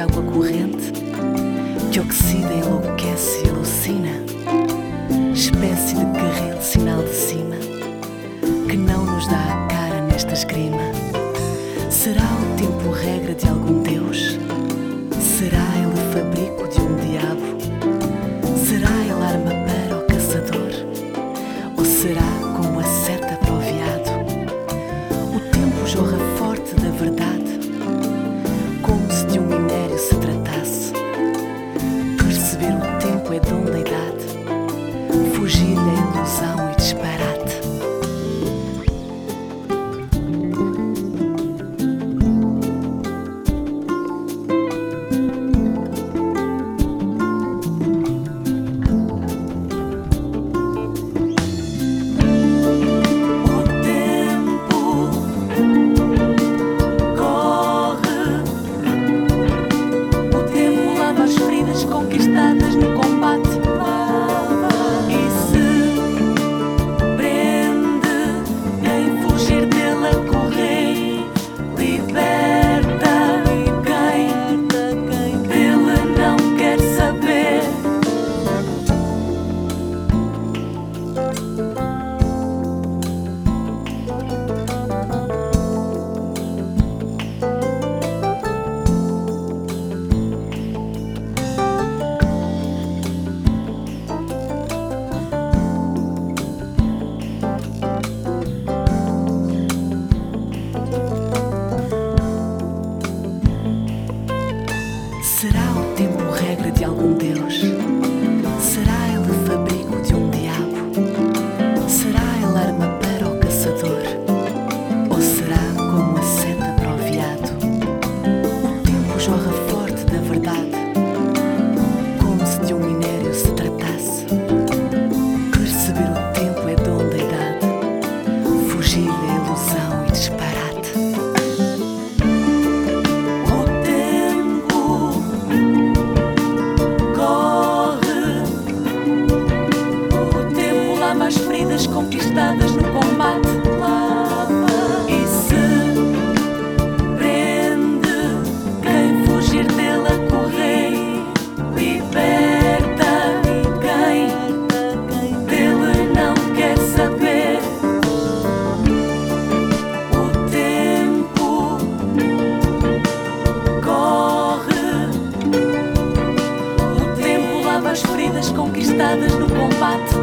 água corrente, que oxida, enlouquece e alucina, espécie de carril, sinal de cima, que não nos dá a cara nesta esgrima. Será o tempo regra de algum Deus? Será ele fabrico de um diabo? Será ele arma para o caçador? Ou será como a seta para o veado? O tempo jorra forte da verdade, como se de um minério se tratasse. Perceber o tempo é dom da idade, fugir-lhe a ilusão e disparate. Conquistadas no combate, e se prende quem fugir dele a correr, liberta quem dele não quer saber. Será o tempo regra de algum Deus? Será ele fabrico de um diabo? Será ele arma para o caçador? Ou será como a seta para o veado? O tempo jorra forte da verdade, como se de um minério se tratasse. Perceber o tempo é dom da idade, fugir da ilusão e disparate. As feridas conquistadas no combate, e se prende quem fugir dele a correr, liberta quem dele não quer saber. O tempo corre, o tempo lava as feridas conquistadas no combate.